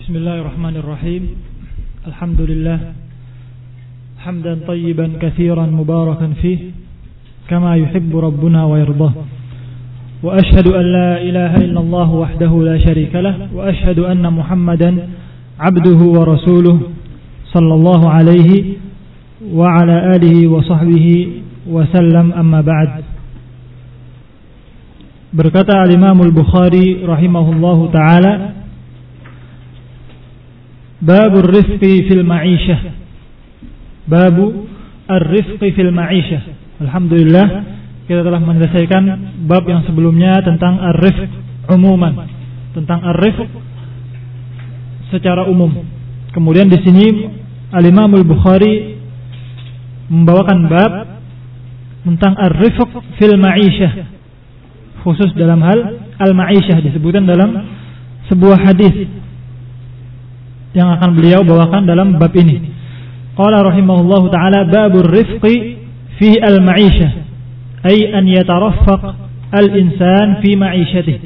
Bismillahirrahmanirrahim. Alhamdulillah hamdan tayyiban katsiran mubarakan fih kama yuhibbu rabbuna wa yardah. Wa ashhadu an la ilaha illallah wahdahu la syarika lah wa ashhadu anna Muhammadan abduhu wa rasuluh sallallahu alaihi wa ala alihi wa sahbihi wa sallam, amma ba'd. Berkata al-Imam al-Bukhari rahimahullahu ta'ala, Babur rifqi fil ma'isyah. Babu ar-rifqi fil ma'isyah. Alhamdulillah, kita telah menyelesaikan bab yang sebelumnya tentang ar-rifq umuman, tentang ar-rifq secara umum. Kemudian di sini al-Imam al-Bukhari membawakan bab tentang ar-rifq fil ma'isyah, khusus dalam hal al-ma'isyah, disebutkan dalam sebuah hadis yang akan beliau bawakan dalam bab ini. Qala rahimahullahu ta'ala, babur rifqi fi al-ma'isyah, ay an yataraffaq al-insan fi ma'isyatihi.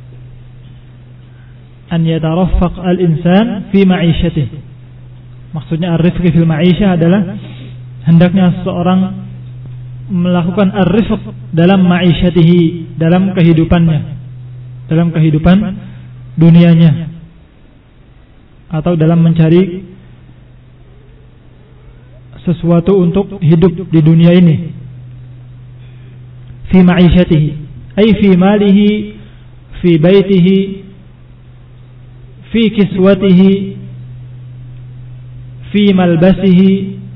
An yataraffaq al-insan fi ma'isyatihi. Maksudnya ar-rifqi fil ma'isyah adalah hendaknya seseorang melakukan ar-rifq dalam ma'isyatihi, dalam kehidupannya, dalam kehidupan dunianya, atau dalam mencari sesuatu untuk hidup di dunia ini. Fi ma'isyatihi, ay fi malihi, fi baitihi, fi kiswatihi, fi malbasihi,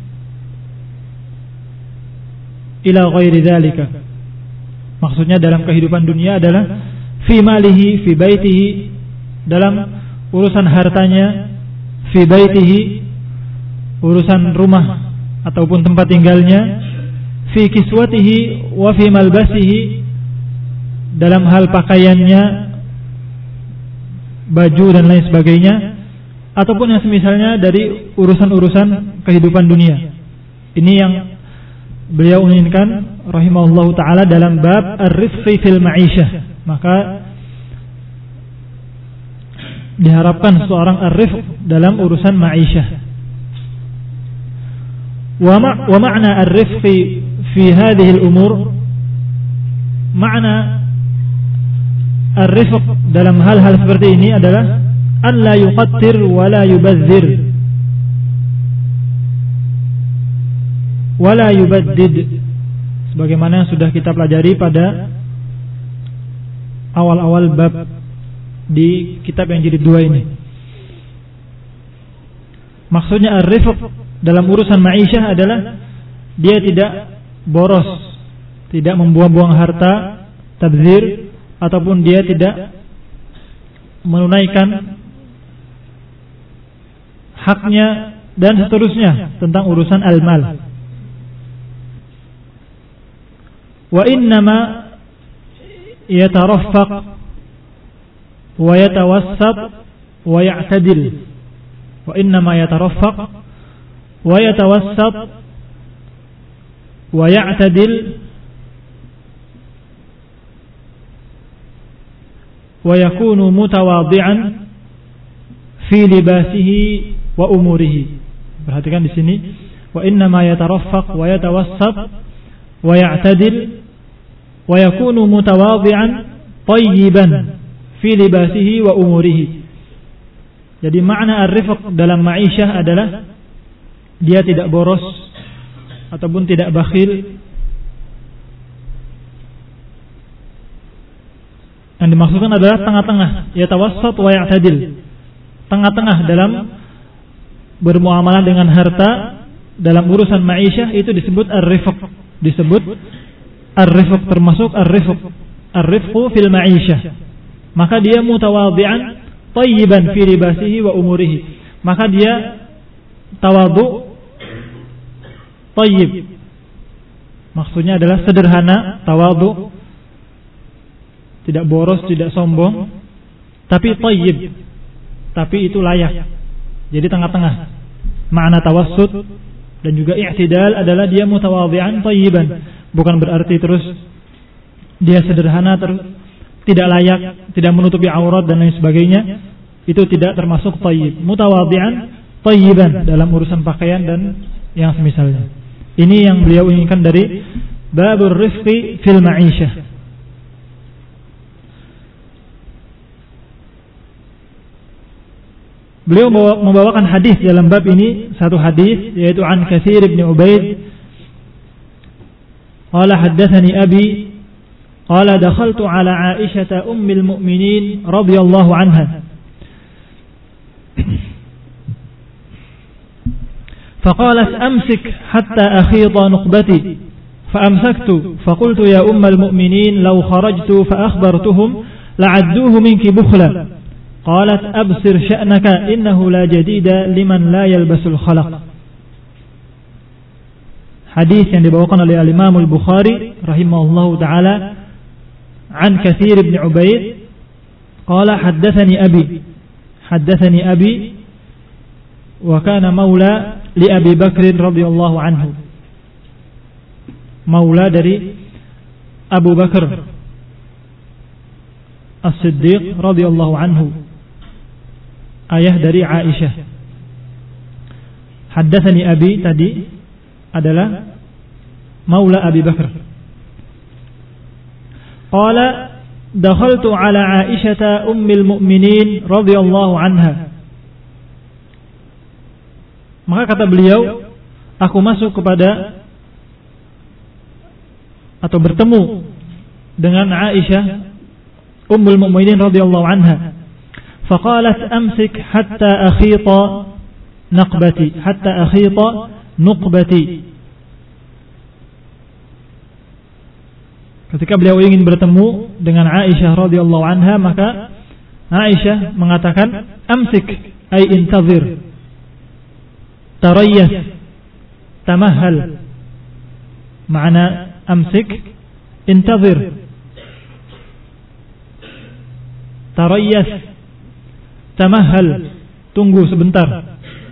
ila ghairi dzalika. Maksudnya dalam kehidupan dunia adalah fi malihi, fi baitihi, dalam urusan hartanya, fi baitihi, urusan rumah ataupun tempat tinggalnya, fi kiswatihi wa fi malbasihi, dalam hal pakaiannya, baju dan lain sebagainya, ataupun yang semisalnya dari urusan-urusan kehidupan dunia. Ini yang beliau inginkan rahimahullahu ta'ala dalam bab ar-rifqi fil ma'isyah. Maka diharapkan seorang ar-rifq dalam urusan ma'isyah. Wa ma'na ar-rifqi fi hadhihi al-umur, makna ar-rifq dalam hal-hal seperti ini adalah an la yuqattir wa la yubazzir wa la yubaddid, sebagaimana yang sudah kita pelajari pada awal-awal bab di kitab yang jilid 2 ini. Maksudnya ar-rifq dalam urusan ma'isyah adalah dia tidak boros, tidak membuang-buang harta, tabzir, ataupun dia tidak menunaikan haknya dan seterusnya tentang urusan al-mal. Wa innama yataraffaq wa yatawassat wa ya'tadil. Wa innama yataraffaq wa yatawassat wa ya'tadil wa yakunu mutawadhi'an fi libasihi wa umurihi. Perhatikan di sini, wa innama yataraffaq wa yatawassat wa ya'tadil wa yakunu mutawadhi'an tayyiban fi libasihi wa umurihi. Jadi makna ar-rifq dalam ma'isyah adalah dia tidak boros ataupun tidak bakhil. Yang dimaksudkan adalah tengah-tengah, yatawassat wa ya'tadil, tengah-tengah dalam bermuamalah dengan harta. Dalam urusan ma'isyah itu disebut ar-rifq, disebut ar-rifq, termasuk ar-rifqu fil ma'isyah. Maka dia mutawadhi'an tayyiban fi libasihi wa umurihi. Maka dia tawadhu tayyib. Maksudnya adalah sederhana, tawadhu, tidak boros, tidak sombong, tapi tayyib, tapi itu layak. Jadi tengah-tengah. Makna tawassut dan juga i'tidal adalah dia mutawadhi'an tayyiban. Bukan berarti terus dia sederhana, terus tidak layak, tidak menutupi aurat dan lain sebagainya. itu tidak termasuk thayyib. Mutawadhi'an, thayyiban dalam urusan pakaian dan yang semisalnya. Ini yang beliau inginkan dari babur rifqi fil ma'isyah. Beliau membawakan hadis dalam bab ini, satu hadis yaitu an Katsir bin Ubaid qala haddatsani abi qala dakhaltu ala Aisyah ummil mu'minin radhiyallahu anha faqalat amsik hatta akhidha nuqbati فأمسكت فقلت يا أم المؤمنين لو خرجت فأخبرتهم لعدوه منك بخلا قالت أبصر شأنك إنه لا جديد لمن لا يلبس الخلق. Hadis yang dibawakan oleh Imam Al-Bukhari rahimahullahu taala an Katsir bin Ubaid qala haddatsani abi wa kana maula li Abi Bakr radhiyallahu anhu, maula dari Abu Bakar As-Siddiq radhiyallahu anhu, ayah dari Aisyah. Haddatsani abi tadi adalah maula Abi Bakar. Qala dakhaltu ala Aisyah ummil mu'minin radhiyallahu anha. Maka kata beliau, aku masuk kepada atau bertemu dengan Aisyah ummul mu'minin radhiyallahu anha. Faqalat amsik hatta akhita nuqbati. Ketika beliau ingin bertemu dengan Aisyah radhiyallahu anha, maka Aisyah mengatakan amsik ay intazir, tarayyas, tamahhal. Makna amsik intazir, tarayyas, tamahhal, tunggu sebentar.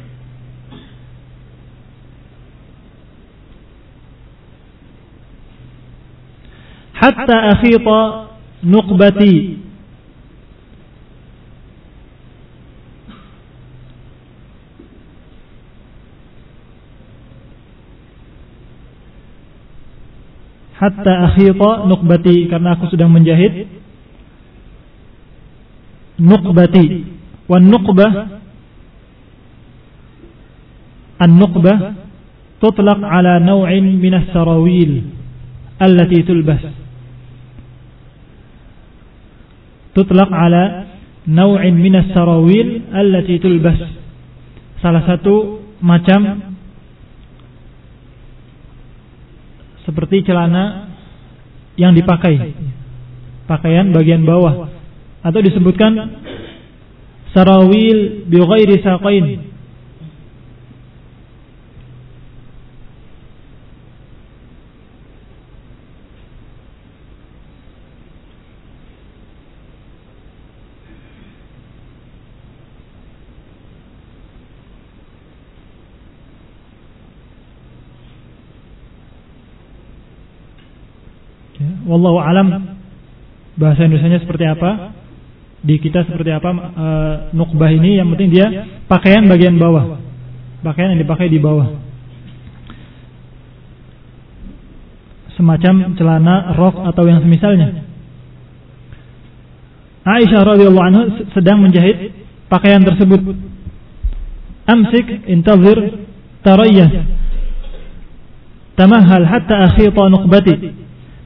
Hatta akhita nuqbati, hatta akhita nuqbati, karena aku sedang menjahit nuqbati. Wan nuqbah, an-nuqbah tutlaq ala naw'in min as-sarawil allati tulbas. Tutlaq ala naw'in min as-sarawil allati tulbas. Salah satu macam seperti celana yang dipakai, pakaian bagian bawah, atau disebutkan sarawil bi ghairi saqain. Wallahu alam bahasa Indonesianya seperti apa, di kita seperti apa nukbah ini. Yang penting dia pakaian bagian bawah, pakaian yang dipakai di bawah, semacam celana, rok atau yang semisalnya. Aisyah radhiyallahu anha sedang menjahit pakaian tersebut. Amsik intazir tarayyah tamahhal hatta akhita nuqbati.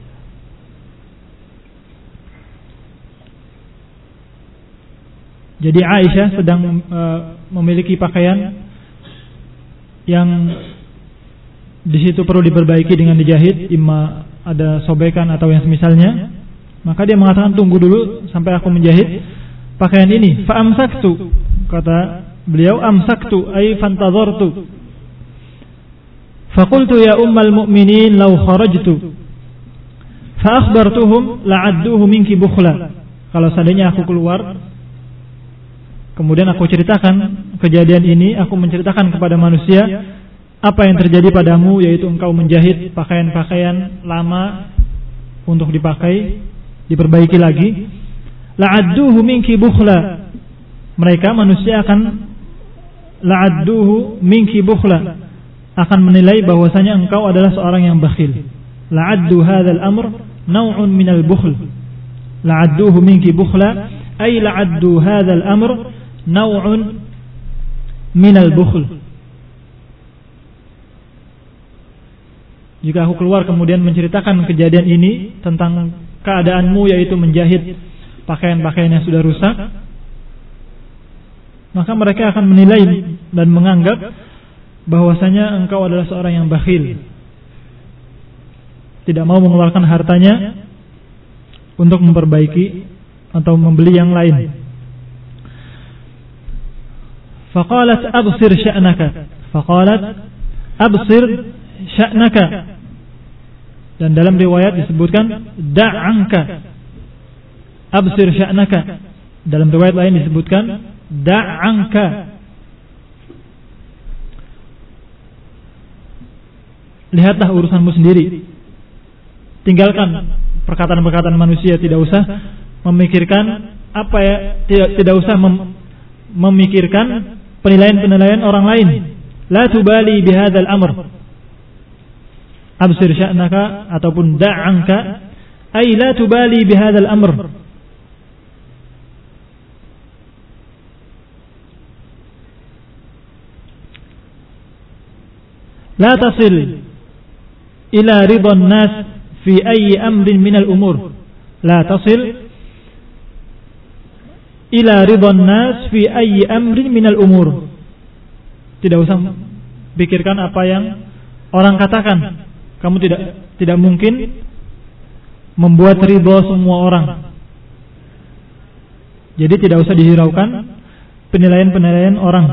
Jadi Aisyah sedang memiliki pakaian yang di situ perlu diperbaiki dengan dijahit, imma ada sobekan atau yang semisalnya. Maka dia mengatakan, tunggu dulu sampai aku menjahit pakaian ini. Fa amsaktu, kata beliau, amsaktu ay fantazartu. Fa qultu ya ummal mu'minin law kharajtu fa akhbartuhum la'adduhu minki bukhla. Kalau seandainya aku keluar, kemudian aku ceritakan kejadian ini, aku menceritakan kepada manusia apa yang terjadi padamu, yaitu engkau menjahit pakaian-pakaian lama untuk dipakai, diperbaiki lagi. La'adduhu minki bukhla, mereka manusia akan la'adduhu minki bukhla, akan menilai bahwasanya engkau adalah seorang yang bakhil. La'addu hadzal amr naw'un minal bukhl. La'adduhu minki bukhla ay la'addu hadzal amr naw'un minal bukhl. Jika aku keluar kemudian menceritakan kejadian ini tentang keadaanmu, yaitu menjahit pakaian-pakaian yang sudah rusak, maka mereka akan menilai dan menganggap bahwasanya engkau adalah seorang yang bakhil, tidak mau mengeluarkan hartanya untuk memperbaiki atau membeli yang lain. Faqalat absir sya'naka, faqalat absir sya'naka, dan dalam riwayat disebutkan da'anka, absir sya'naka, dalam riwayat lain disebutkan da'anka. Lihatlah urusanmu sendiri, tinggalkan perkataan-perkataan manusia, tidak usah memikirkan apa ya, tidak usah memikirkan penilaian-penilaian orang lain. La tubali bihadzal amr, absir sya'naka ataupun da'anka, ay la tubali bihadzal amr. La tasil ila ridhan nas fi ayyi amrin minal umur. La tasil ila ridhan nas fi ayyi amrin minal umur. Tidak usah pikirkan apa yang orang katakan. Kamu tidak mungkin membuat ridha semua orang. Jadi tidak usah dihiraukan penilaian-penilaian orang.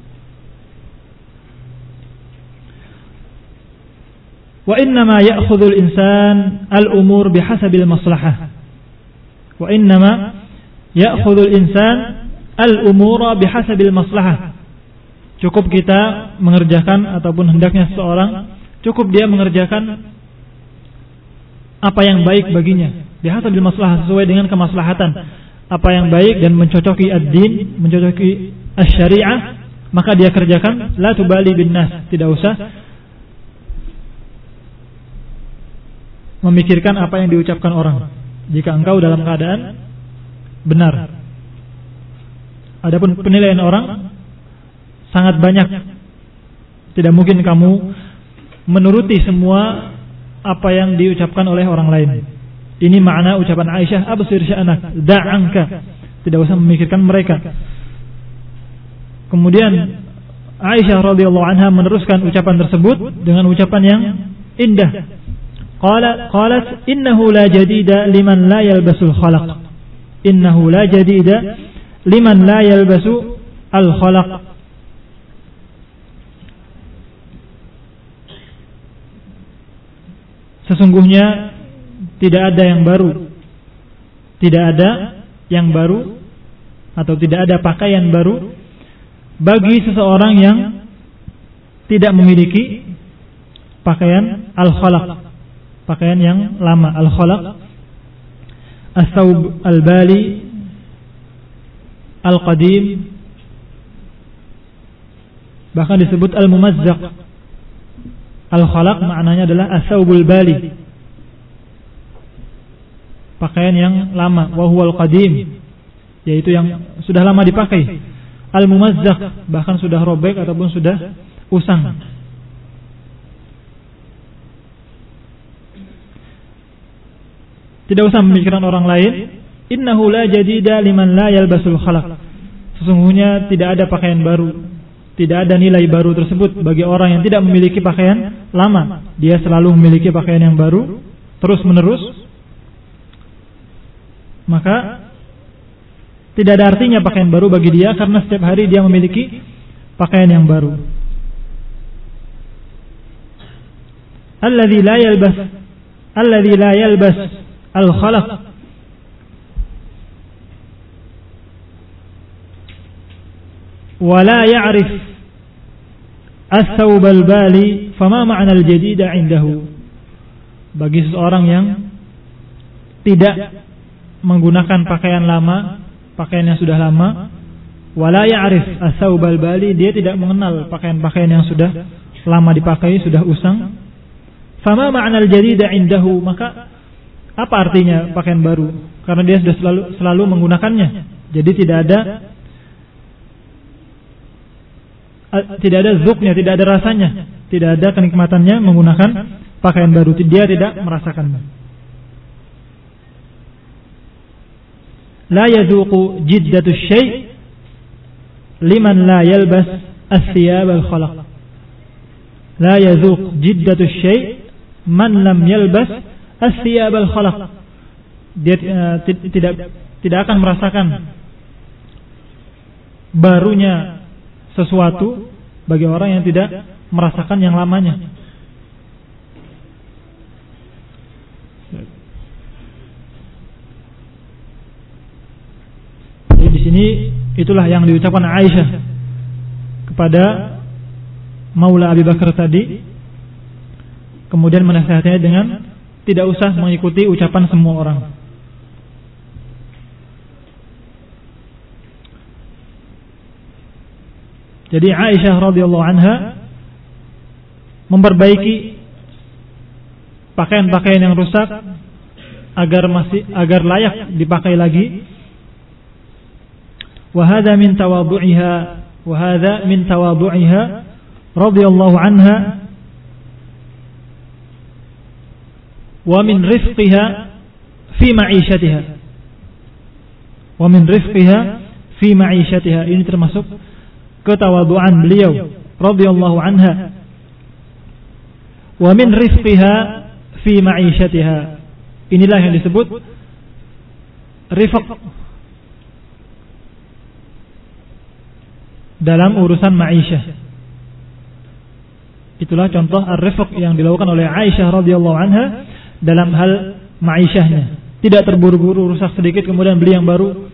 Wa innama ya'khudhul insan al-umur bihasabil maslahah. Wa innama ya'khudhul insan al-umura bihasabil maslahah. Cukup kita mengerjakan ataupun hendaknya seseorang cukup dia mengerjakan apa yang baik baginya bihasabil maslahah, sesuai dengan kemaslahatan. Apa yang baik dan mencocoki ad-din, mencocoki asy-syariah, maka dia kerjakan. La tubali bin nas, tidak usah memikirkan apa yang diucapkan orang jika engkau dalam keadaan benar. Adapun penilaian orang sangat banyak, tidak mungkin kamu menuruti semua apa yang diucapkan oleh orang lain. Ini makna ucapan Aisyah, absir sya'nak, da'anka, tidak usah memikirkan mereka. Kemudian Aisyah radhiyallahu anha meneruskan ucapan tersebut dengan ucapan yang indah. Qalat innahu la jadida liman la yalbasul khalaq. Innahu la jadida liman la yalbasu al khalaq. Sesungguhnya tidak ada yang baru. Tidak ada yang baru atau tidak ada pakaian baru bagi seseorang yang tidak memiliki pakaian al-khalaq, pakaian yang lama. Al-khalaq as-thawb al-bali al-qadim, bahkan disebut al-mumazzaq. Al-khalaq maknanya adalah as-thawbul bali, pakaian yang lama. Wa huwal qadim, yaitu yang sudah lama dipakai. Al-mumazzaq bahkan sudah robek ataupun sudah usang. Tidak usah memikirkan orang lain. Innahu la jadida liman la yalbasul khalaq. Sesungguhnya tidak ada pakaian baru, tidak ada nilai baru tersebut bagi orang yang tidak memiliki pakaian lama. Dia selalu memiliki pakaian yang baru terus menerus, maka tidak ada artinya pakaian baru bagi dia, karena setiap hari dia memiliki pakaian yang baru. Alladzi la yalbas al-khalaq wa la ya'rif as-thawb al-bali fama ma'na al-jadid 'indahu. Bagi seseorang yang tidak menggunakan pakaian lama, pakaian yang sudah lama, Wala ya'rif as-saubal bali, dia tidak mengenal pakaian-pakaian yang sudah lama dipakai, sudah usang. Fama ma'nal jadida indahu, maka apa artinya pakaian baru? Karena dia sudah selalu menggunakannya. Jadi tidak ada zuknya, tidak ada rasanya, tidak ada kenikmatannya menggunakan pakaian baru. Dia tidak merasakannya. La yazuqu jiddatu syai' liman la yalbas as-thiyab al-khalaq. La yazuq jiddatu syai' man lam yalbas as-thiyab al-khalaq. Dia tidak akan merasakan barunya sesuatu bagi orang yang tidak merasakan yang lamanya. Jadi di sini itulah yang diucapkan Aisyah kepada Maula Abi Bakar tadi, kemudian menasihatinya dengan tidak usah mengikuti ucapan semua orang. Jadi Aisyah radhiyallahu anha memperbaiki pakaian-pakaian yang rusak agar layak dipakai lagi. وهذا من تواضعها رضي الله عنها ومن رفقها في معيشتها. Ini termasuk ketawaduan beliau radhiyallahu anha. Wa min rifqiha fi ma'ishatiha, inilah yang disebut rifq dalam urusan ma'isyah. Itulah contoh ar-rifq yang dilakukan oleh Aisyah radhiyallahu anha dalam hal ma'isyahnya. Tidak terburu-buru, rusak sedikit kemudian beli yang baru,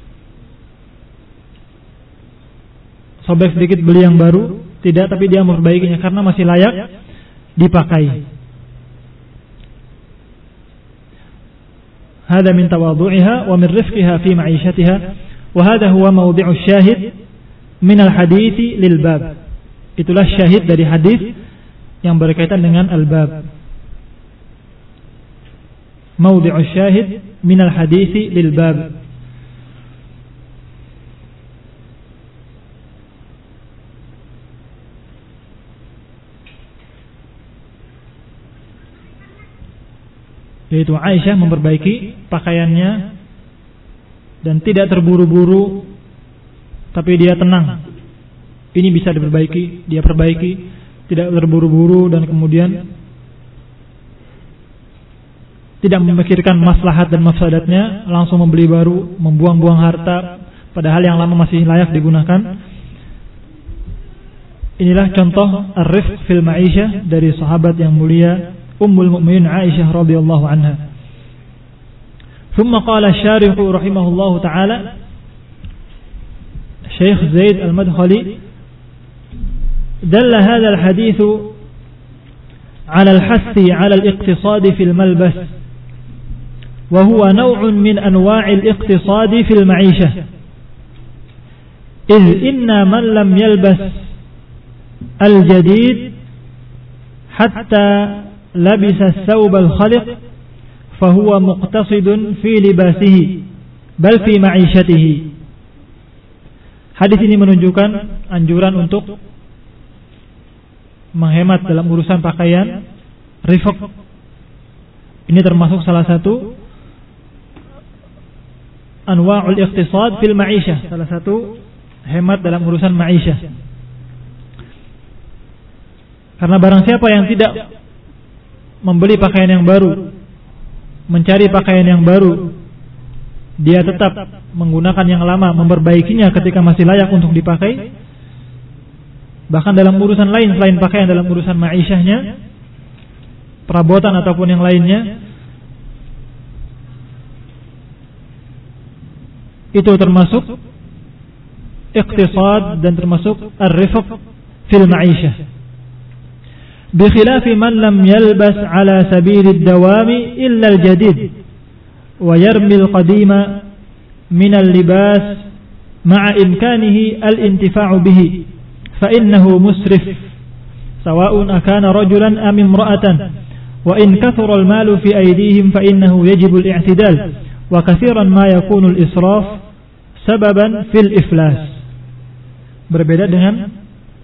sobek sedikit beli yang baru. Tidak, tapi dia memperbaikinya karena masih layak dipakai. Hada min tawadhu'iha wa min rifqiha fi ma'ishatiha, wa hada huwa mawdi'u syahid minal hadithi lil bab. Itulah syahid dari hadis yang berkaitan dengan al-bab. Mawdi'u syahid minal hadithi lil bab. Yaitu Aisyah memperbaiki pakaiannya dan tidak terburu-buru, tapi dia tenang. Ini bisa diperbaiki, dia perbaiki, tidak terburu-buru dan kemudian tidak memikirkan maslahat dan mafsadatnya, langsung membeli baru, membuang-buang harta padahal yang lama masih layak digunakan. Inilah contoh ar-rifq fil ma'isyah dari sahabat yang mulia Ummul Mukminin Aisyah radhiyallahu anha. Thumma qala asy-syarih rahimahullahu taala, Syekh Zaid Al-Madkhali, dalla hadha al-hadith ala al-hath ala al-iqtisad fi al-malbas, wa huwa naw'un min anwa' al-iqtisad fi al-ma'ishah. إذ إن من لم يلبس الجديد حتى لبس الثوب الخلق فهو مقتصد في لباسه بل في معيشته. Hadis ini menunjukkan anjuran untuk menghemat dalam urusan pakaian, rifq. Ini termasuk salah satu anwa'ul iqtisad fil ma'isyah, salah satu hemat dalam urusan ma'isyah. Karena barang siapa yang tidak membeli pakaian yang baru, mencari pakaian yang baru, dia tetap menggunakan yang lama, memperbaikinya ketika masih layak untuk dipakai, bahkan dalam urusan lain selain pakaian, dalam urusan ma'isyahnya, perabotan ataupun yang lainnya, itu termasuk iqtisad dan termasuk ar-rifq fil ma'isyah. بخلاف من لم يلبس على سبيل الدوام إلا الجديد ويرمي القديم من اللباس ma'a imkanihi al-intifa'u bihi fa innahu musrif sawa'un akana rajulan am imra'atan wa in kathura al-malu fi aydihim fa innahu yajibu al-i'tidal wa katsiran ma yakunu al-israf sababan fil iflas. Berbeda dengan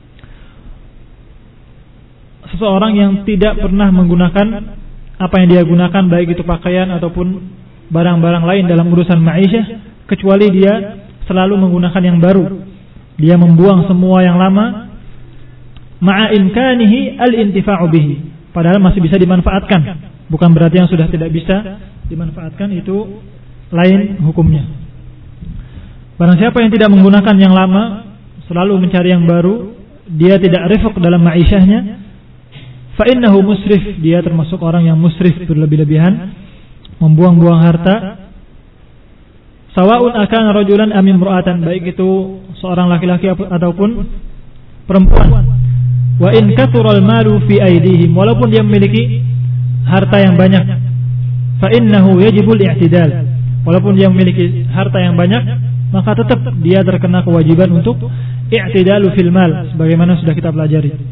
seseorang yang tidak pernah menggunakan apa yang dia gunakan, baik itu pakaian ataupun barang-barang lain dalam urusan ma'isyah, kecuali dia selalu menggunakan yang baru. Dia membuang semua yang lama, ma'a imkanihi al-intifa'u bihi, padahal masih bisa dimanfaatkan. Bukan berarti yang sudah tidak bisa dimanfaatkan itu lain hukumnya. Barang siapa yang tidak menggunakan yang lama, selalu mencari yang baru, dia tidak rifq dalam ma'isyahnya, fa innahu musrif, dia termasuk orang yang musrif, berlebih-lebihan, membuang-buang harta. Sawa'un akan rajulan am imra'atan, baik itu seorang laki-laki ataupun perempuan. Wa in kathural malu fi aydihim, walaupun dia memiliki harta yang banyak, fa innahu yajibul i'tidal, walaupun dia memiliki harta yang banyak, maka tetap dia terkena kewajiban untuk i'tidalu fil mal, sebagaimana sudah kita pelajari.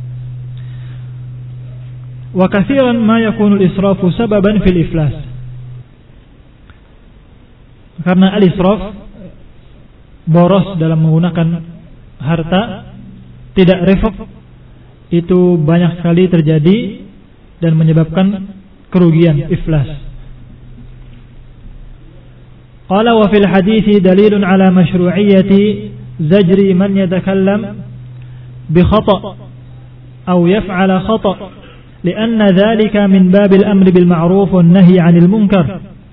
Wa katsiran ma yakunu al-israfu sababan fil iflas. Karena al-israf, boros dalam menggunakan harta, tidak rifq, itu banyak sekali terjadi dan menyebabkan kerugian, iflas. Qala wa fil hadithi dalilun ala mashru'iyyati zajri man yatakallam bi khata' aw yaf'ala khata' لأن ذلك من باب الأمر بالمعروف والنهي عن المنكر.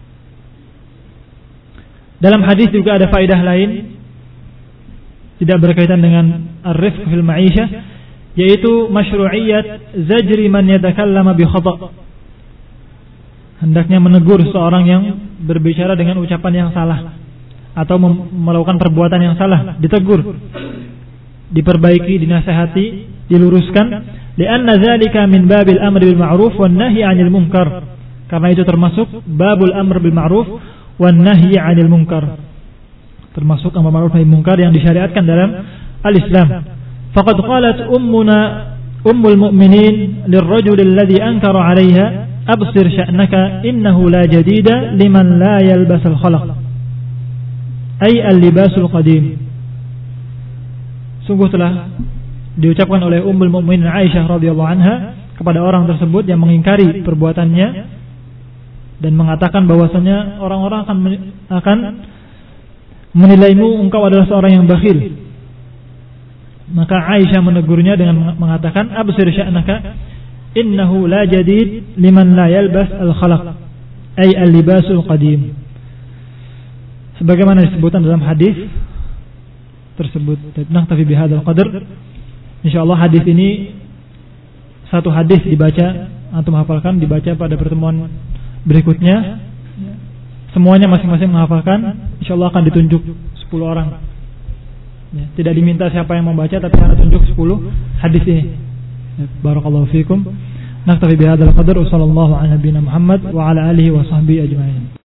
Dalam hadis juga ada faedah lain, tidak berkaitan dengan ar-rifq fil ma'isyah, yaitu masyru'iyyat zajri man yatakallama bi khata'. Hendaknya menegur seorang yang berbicara dengan ucapan yang salah atau melakukan perbuatan yang salah, ditegur, diperbaiki, dinasihati, diluruskan. Lianna dzalika min babil amri bil ma'ruf wan nahyi 'anil munkar. Karena itu termasuk babul amr bil ma'ruf wan nahyi 'anil munkar. Termasuk amar ma'ruf nahi munkar yang disyariatkan dalam al-Islam. Faqad qalat ummul mu'minin lirrajul alladhi ankara 'alayha absir sya'naka innahu la jadida liman la yalbas al-khalaq. Ay al-libasul qadim. Sungguh telah diucapkan oleh Ummul Mukminin Aisyah radhiyallahu anha kepada orang tersebut yang mengingkari perbuatannya dan mengatakan bahwasanya orang-orang akan menilaimu engkau adalah seorang yang bakhil. Maka Aisyah menegurnya dengan mengatakan absir sya'naka innahu la jadid liman la yalbas al-khalaq ay al-libasul qadim. Sebagaimana disebutkan dalam hadis tersebut. Naktafi bihadzal qadar. Insyaallah hadis ini satu hadis dibaca, antum hafalkan, dibaca pada pertemuan berikutnya. Semuanya masing-masing menghafalkan, insyaallah akan ditunjuk 10 orang. Ya, tidak diminta siapa yang membaca, tapi akan tunjuk 10 hadis ini. Ya, barakallahu fikum. Naktafi bihadzal qadar. Wassallallahu ala nabiyyina Muhammad wa ala alihi wa sahbihi ajma'in.